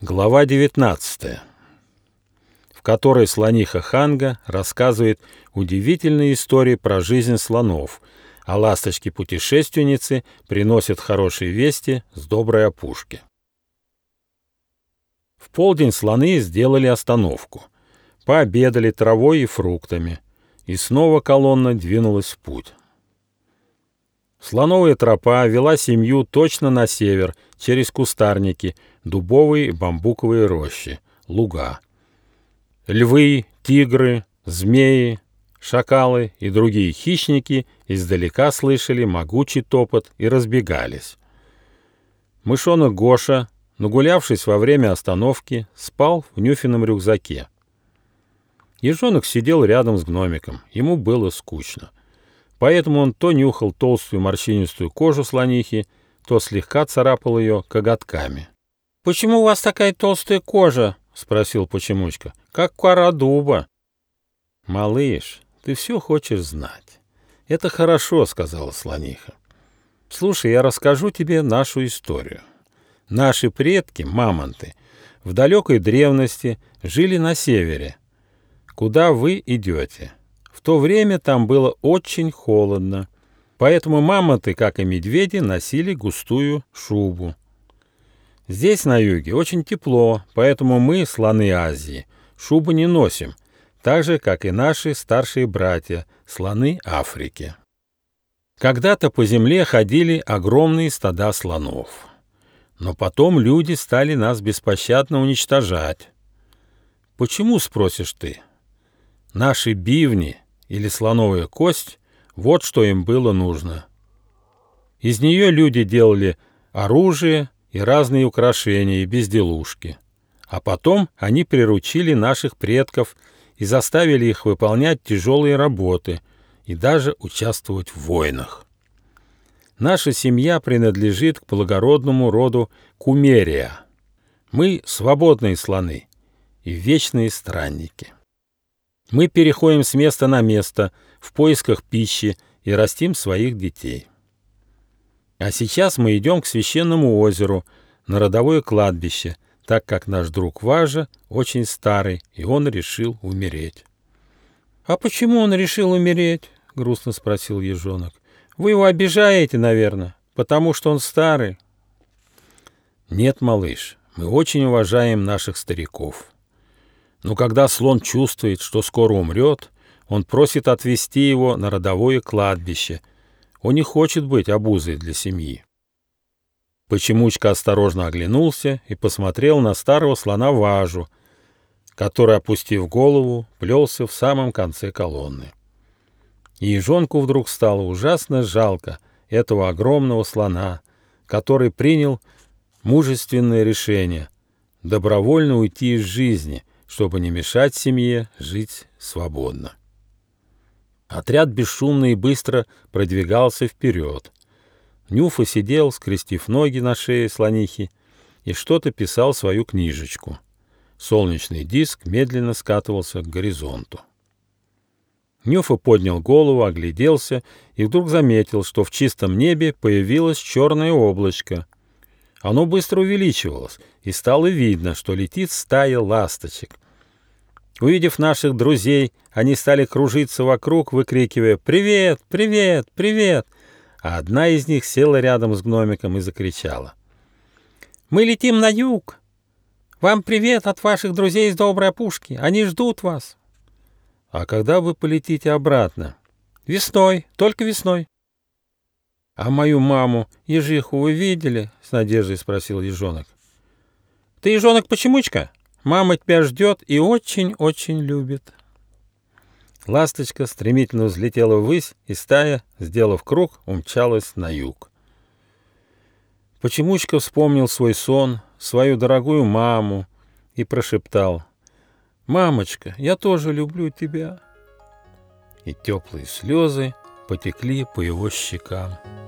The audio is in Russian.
Глава 19, в которой слониха Ханга рассказывает удивительные истории про жизнь слонов, а ласточки-путешественницы приносят хорошие вести с доброй опушки. В полдень слоны сделали остановку, пообедали травой и фруктами, и снова колонна двинулась в путь. Слоновая тропа вела семью точно на север, через кустарники, дубовые и бамбуковые рощи, луга. Львы, тигры, змеи, шакалы и другие хищники издалека слышали могучий топот и разбегались. Мышонок Гоша, нагулявшись во время остановки, спал в Нюфином рюкзаке. Ежонок сидел рядом с гномиком, ему было скучно. Поэтому он то нюхал толстую морщинистую кожу слонихи, то слегка царапал ее коготками. — Почему у вас такая толстая кожа? — спросил Почемучка. — Как кора дуба. — Малыш, ты все хочешь знать. — Это хорошо, — сказала слониха. — Слушай, я расскажу тебе нашу историю. Наши предки, мамонты, в далекой древности жили на севере. Куда вы идете? В то время там было очень холодно, поэтому мамонты, как и медведи, носили густую шубу. Здесь, на юге, очень тепло, поэтому мы, слоны Азии, шубу не носим, так же, как и наши старшие братья, слоны Африки. Когда-то по земле ходили огромные стада слонов, но потом люди стали нас беспощадно уничтожать. Почему, спросишь ты? Наши бивни или слоновая кость — вот что им было нужно. Из нее люди делали оружие и разные украшения и безделушки. А потом они приручили наших предков и заставили их выполнять тяжелые работы и даже участвовать в войнах. Наша семья принадлежит к благородному роду Кумерия. Мы свободные слоны и вечные странники. Мы переходим с места на место в поисках пищи и растим своих детей. А сейчас мы идем к священному озеру, на родовое кладбище, так как наш друг Важа очень старый, и он решил умереть. — А почему он решил умереть? — грустно спросил ежонок. — Вы его обижаете, наверное, потому что он старый. — Нет, малыш, мы очень уважаем наших стариков. Но когда слон чувствует, что скоро умрет, он просит отвезти его на родовое кладбище. Он не хочет быть обузой для семьи. Почемучка осторожно оглянулся и посмотрел на старого слона Важу, который, опустив голову, плелся в самом конце колонны. И ежонку вдруг стало ужасно жалко этого огромного слона, который принял мужественное решение добровольно уйти из жизни, чтобы не мешать семье жить свободно. Отряд бесшумно и быстро продвигался вперед. Нюфа сидел, скрестив ноги на шее слонихи, и что-то писал в свою книжечку. Солнечный диск медленно скатывался к горизонту. Нюфа поднял голову, огляделся и вдруг заметил, что в чистом небе появилось черное облачко. Оно быстро увеличивалось, и стало видно, что летит стая ласточек. Увидев наших друзей, они стали кружиться вокруг, выкрикивая «Привет! Привет! Привет!», а одна из них села рядом с гномиком и закричала: «Мы летим на юг! Вам привет от ваших друзей из доброй опушки! Они ждут вас!» «А когда вы полетите обратно?» «Весной, только весной». «А мою маму, ежиху, вы видели?» — с надеждой спросил ежонок. «Ты ежонок Почемучка? Мама тебя ждет и очень-очень любит». Ласточка стремительно взлетела ввысь, и стая, сделав круг, умчалась на юг. Почемучка вспомнил свой сон, свою дорогую маму и прошептал: «Мамочка, я тоже люблю тебя». И теплые слезы потекли по его щекам.